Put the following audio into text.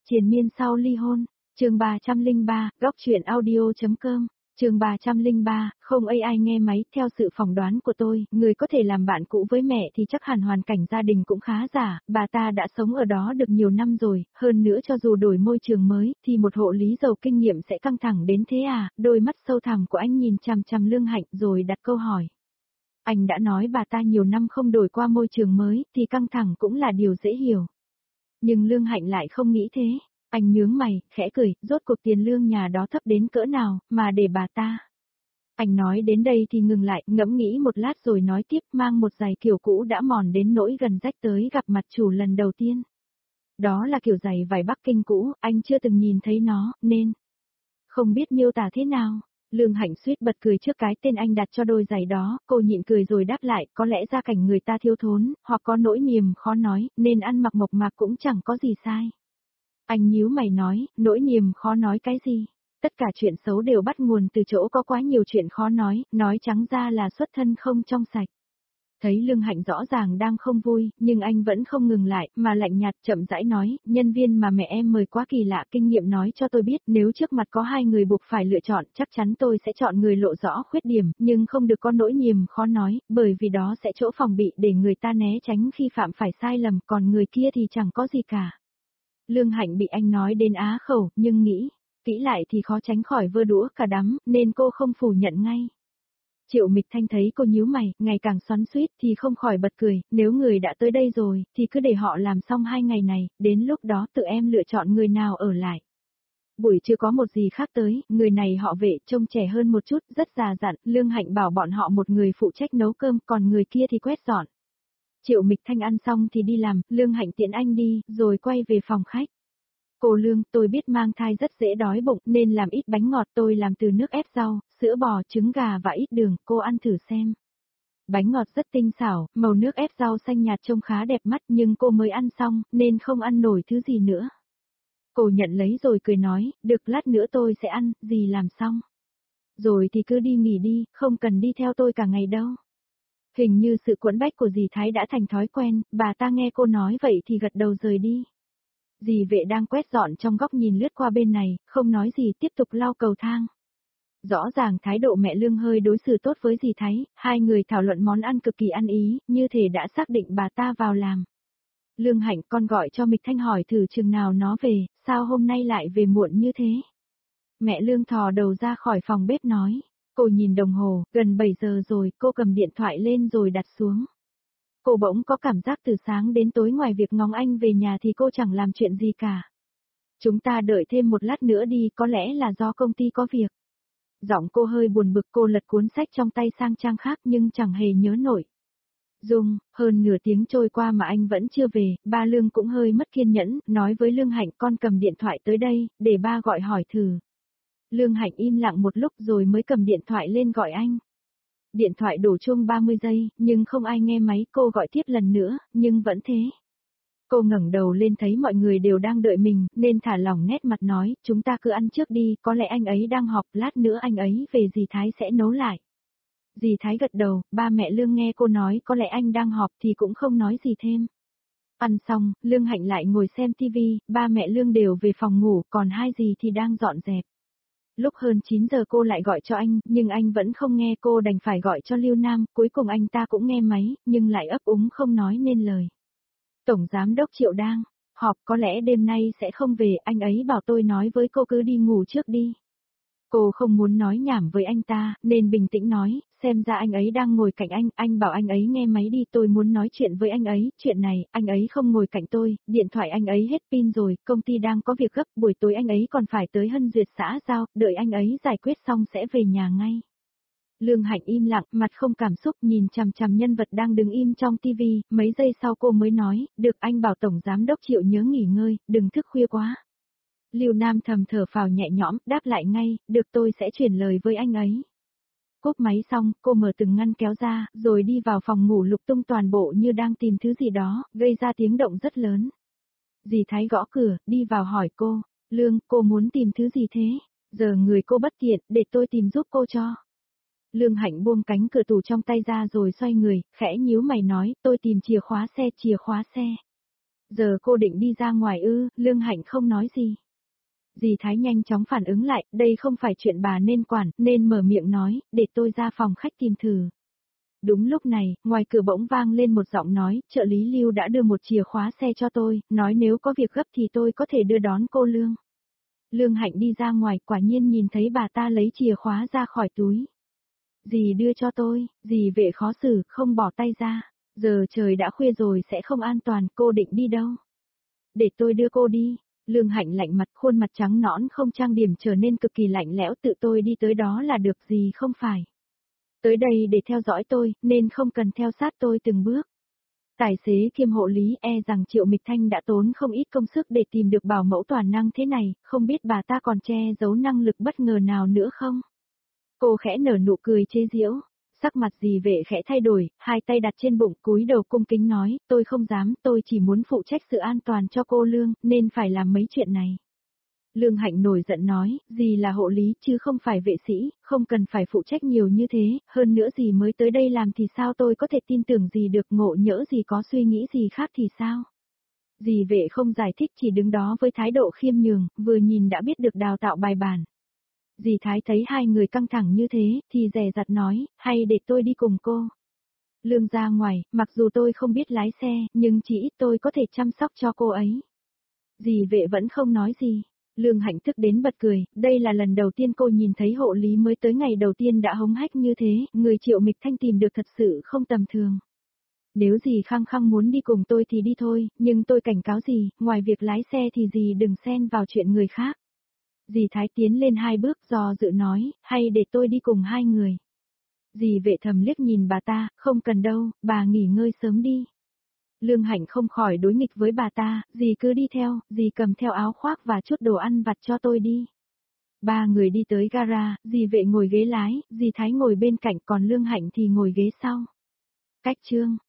Triền miên sau ly hôn, chương 303, góc truyện audio.com, chương 303, không AI nghe máy, theo sự phỏng đoán của tôi, người có thể làm bạn cũ với mẹ thì chắc hẳn hoàn cảnh gia đình cũng khá giả, bà ta đã sống ở đó được nhiều năm rồi, hơn nữa cho dù đổi môi trường mới, thì một hộ lý giàu kinh nghiệm sẽ căng thẳng đến thế à, đôi mắt sâu thẳm của anh nhìn chằm chằm Lương Hạnh rồi đặt câu hỏi. Anh đã nói bà ta nhiều năm không đổi qua môi trường mới, thì căng thẳng cũng là điều dễ hiểu. Nhưng Lương Hạnh lại không nghĩ thế. Anh nhướng mày, khẽ cười, rốt cuộc tiền lương nhà đó thấp đến cỡ nào, mà để bà ta. Anh nói đến đây thì ngừng lại, ngẫm nghĩ một lát rồi nói tiếp, mang một giày kiểu cũ đã mòn đến nỗi gần rách tới gặp mặt chủ lần đầu tiên. Đó là kiểu giày vải Bắc Kinh cũ, anh chưa từng nhìn thấy nó, nên không biết miêu tả thế nào. Lương Hạnh suýt bật cười trước cái tên anh đặt cho đôi giày đó, cô nhịn cười rồi đáp lại, có lẽ gia cảnh người ta thiếu thốn, hoặc có nỗi niềm khó nói, nên ăn mặc mộc mạc cũng chẳng có gì sai. Anh nhíu mày nói, nỗi niềm khó nói cái gì? Tất cả chuyện xấu đều bắt nguồn từ chỗ có quá nhiều chuyện khó nói trắng ra là xuất thân không trong sạch. Thấy Lương Hạnh rõ ràng đang không vui, nhưng anh vẫn không ngừng lại, mà lạnh nhạt chậm rãi nói, nhân viên mà mẹ em mời quá kỳ lạ, kinh nghiệm nói cho tôi biết, nếu trước mặt có hai người buộc phải lựa chọn, chắc chắn tôi sẽ chọn người lộ rõ khuyết điểm, nhưng không được có nỗi niềm khó nói, bởi vì đó sẽ chỗ phòng bị để người ta né tránh khi phạm phải sai lầm, còn người kia thì chẳng có gì cả. Lương Hạnh bị anh nói đến á khẩu, nhưng nghĩ kỹ lại thì khó tránh khỏi vơ đũa cả đám, nên cô không phủ nhận ngay. Triệu Mịch Thanh thấy cô nhíu mày, ngày càng xoắn xuýt thì không khỏi bật cười, nếu người đã tới đây rồi, thì cứ để họ làm xong 2 ngày này, đến lúc đó tự em lựa chọn người nào ở lại. Buổi chưa có một gì khác tới, người này họ Vệ, trông trẻ hơn một chút, rất già dặn, Lương Hạnh bảo bọn họ một người phụ trách nấu cơm, còn người kia thì quét dọn. Triệu Mịch Thanh ăn xong thì đi làm, Lương Hạnh tiễn anh đi, rồi quay về phòng khách. Cô Lương, tôi biết mang thai rất dễ đói bụng, nên làm ít bánh ngọt, tôi làm từ nước ép rau, sữa bò, trứng gà và ít đường, cô ăn thử xem. Bánh ngọt rất tinh xảo, màu nước ép rau xanh nhạt trông khá đẹp mắt, nhưng cô mới ăn xong, nên không ăn nổi thứ gì nữa. Cô nhận lấy rồi cười nói, được, lát nữa tôi sẽ ăn, gì làm xong. Rồi thì cứ đi nghỉ đi, không cần đi theo tôi cả ngày đâu. Hình như sự quẫn bách của dì Thái đã thành thói quen, bà ta nghe cô nói vậy thì gật đầu rời đi. Dì Vệ đang quét dọn trong góc nhìn lướt qua bên này, không nói gì tiếp tục lau cầu thang. Rõ ràng thái độ mẹ Lương hơi đối xử tốt với dì Thái, hai người thảo luận món ăn cực kỳ ăn ý, như thể đã xác định bà ta vào làm. Lương Hạnh, con gọi cho Mịch Thanh hỏi thử chừng nào nó về, sao hôm nay lại về muộn như thế? Mẹ Lương thò đầu ra khỏi phòng bếp nói. Cô nhìn đồng hồ, gần 7 giờ rồi, cô cầm điện thoại lên rồi đặt xuống. Cô bỗng có cảm giác từ sáng đến tối ngoài việc ngóng anh về nhà thì cô chẳng làm chuyện gì cả. Chúng ta đợi thêm một lát nữa đi, có lẽ là do công ty có việc. Giọng cô hơi buồn bực, cô lật cuốn sách trong tay sang trang khác nhưng chẳng hề nhớ nổi. Dung, hơn nửa tiếng trôi qua mà anh vẫn chưa về, ba Lương cũng hơi mất kiên nhẫn, nói với Lương Hạnh, con cầm điện thoại tới đây, để ba gọi hỏi thử. Lương Hạnh im lặng một lúc rồi mới cầm điện thoại lên gọi anh. Điện thoại đổ chuông 30 giây, nhưng không ai nghe máy, cô gọi tiếp lần nữa, nhưng vẫn thế. Cô ngẩng đầu lên thấy mọi người đều đang đợi mình, nên thả lỏng nét mặt nói, chúng ta cứ ăn trước đi, có lẽ anh ấy đang họp, lát nữa anh ấy về dì Thái sẽ nấu lại. Dì Thái gật đầu, ba mẹ Lương nghe cô nói có lẽ anh đang họp thì cũng không nói gì thêm. Ăn xong, Lương Hạnh lại ngồi xem tivi, ba mẹ Lương đều về phòng ngủ, còn hai dì thì đang dọn dẹp. Lúc hơn 9 giờ cô lại gọi cho anh, nhưng anh vẫn không nghe, cô đành phải gọi cho Lưu Nam, cuối cùng anh ta cũng nghe máy, nhưng lại ấp úng không nói nên lời. Tổng Giám đốc Triệu đang họp, có lẽ đêm nay sẽ không về, anh ấy bảo tôi nói với cô cứ đi ngủ trước đi. Cô không muốn nói nhảm với anh ta, nên bình tĩnh nói, xem ra anh ấy đang ngồi cạnh anh bảo anh ấy nghe máy đi, tôi muốn nói chuyện với anh ấy, chuyện này, anh ấy không ngồi cạnh tôi, điện thoại anh ấy hết pin rồi, công ty đang có việc gấp, buổi tối anh ấy còn phải tới Hân Duyệt xã giao, đợi anh ấy giải quyết xong sẽ về nhà ngay. Lương Hạnh im lặng, mặt không cảm xúc, nhìn chằm chằm nhân vật đang đứng im trong tivi, mấy giây sau cô mới nói, được, anh bảo Tổng Giám đốc Triệu nhớ nghỉ ngơi, đừng thức khuya quá. Lưu Nam thầm thở phào nhẹ nhõm, đáp lại ngay, được, tôi sẽ chuyển lời với anh ấy. Cúp máy xong, cô mở từng ngăn kéo ra, rồi đi vào phòng ngủ lục tung toàn bộ như đang tìm thứ gì đó, gây ra tiếng động rất lớn. Dì Thái gõ cửa, đi vào hỏi cô, Lương, cô muốn tìm thứ gì thế? Giờ người cô bất tiện, để tôi tìm giúp cô cho. Lương Hạnh buông cánh cửa tủ trong tay ra rồi xoay người, khẽ nhíu mày nói, tôi tìm chìa khóa xe. Giờ cô định đi ra ngoài ư? Lương Hạnh không nói gì. Dì Thái nhanh chóng phản ứng lại, đây không phải chuyện bà nên quản, nên mở miệng nói, để tôi ra phòng khách tìm thử. Đúng lúc này, ngoài cửa bỗng vang lên một giọng nói, trợ lý Lưu đã đưa một chìa khóa xe cho tôi, nói nếu có việc gấp thì tôi có thể đưa đón cô Lương. Lương Hạnh đi ra ngoài, quả nhiên nhìn thấy bà ta lấy chìa khóa ra khỏi túi. Dì đưa cho tôi, dì Vệ khó xử, không bỏ tay ra. Giờ trời đã khuya rồi sẽ không an toàn, cô định đi đâu? Để tôi đưa cô đi. Lương Hạnh lạnh mặt, khuôn mặt trắng nõn không trang điểm trở nên cực kỳ lạnh lẽo, tự tôi đi tới đó là được gì không phải. Tới đây để theo dõi tôi, nên không cần theo sát tôi từng bước. Tài xế kiêm hộ lý rằng Triệu Mịch Thanh đã tốn không ít công sức để tìm được bảo mẫu toàn năng thế này, không biết bà ta còn che giấu năng lực bất ngờ nào nữa không? Cô khẽ nở nụ cười chế giễu, sắc mặt dì Vệ khẽ thay đổi, hai tay đặt trên bụng cúi đầu cung kính nói, tôi không dám, tôi chỉ muốn phụ trách sự an toàn cho cô Lương, nên phải làm mấy chuyện này. Lương Hạnh nổi giận nói, dì là hộ lý chứ không phải vệ sĩ, không cần phải phụ trách nhiều như thế, hơn nữa dì mới tới đây làm thì sao tôi có thể tin tưởng dì được, ngộ nhỡ dì có suy nghĩ gì khác thì sao? Dì Vệ không giải thích, chỉ đứng đó với thái độ khiêm nhường, vừa nhìn đã biết được đào tạo bài bản. Dì Thái thấy hai người căng thẳng như thế, thì dè dặt nói, hay để tôi đi cùng cô. Lương ra ngoài, mặc dù tôi không biết lái xe, nhưng chỉ ít tôi có thể chăm sóc cho cô ấy. Dì Vệ vẫn không nói gì. Lương Hạnh tức đến bật cười, đây là lần đầu tiên cô nhìn thấy hộ lý mới tới ngày đầu tiên đã hống hách như thế, người Triệu Mịch Thanh tìm được thật sự không tầm thường. Nếu dì khăng khăng muốn đi cùng tôi thì đi thôi, nhưng tôi cảnh cáo dì, ngoài việc lái xe thì dì đừng xen vào chuyện người khác. Dì Thái tiến lên hai bước do dự nói, hay để tôi đi cùng hai người. Dì Vệ thầm liếc nhìn bà ta, không cần đâu, bà nghỉ ngơi sớm đi. Lương Hạnh không khỏi đối nghịch với bà ta, dì cứ đi theo, dì cầm theo áo khoác và chút đồ ăn vặt cho tôi đi. Ba người đi tới gara, dì Vệ ngồi ghế lái, dì Thái ngồi bên cạnh còn Lương Hạnh thì ngồi ghế sau. Cách chương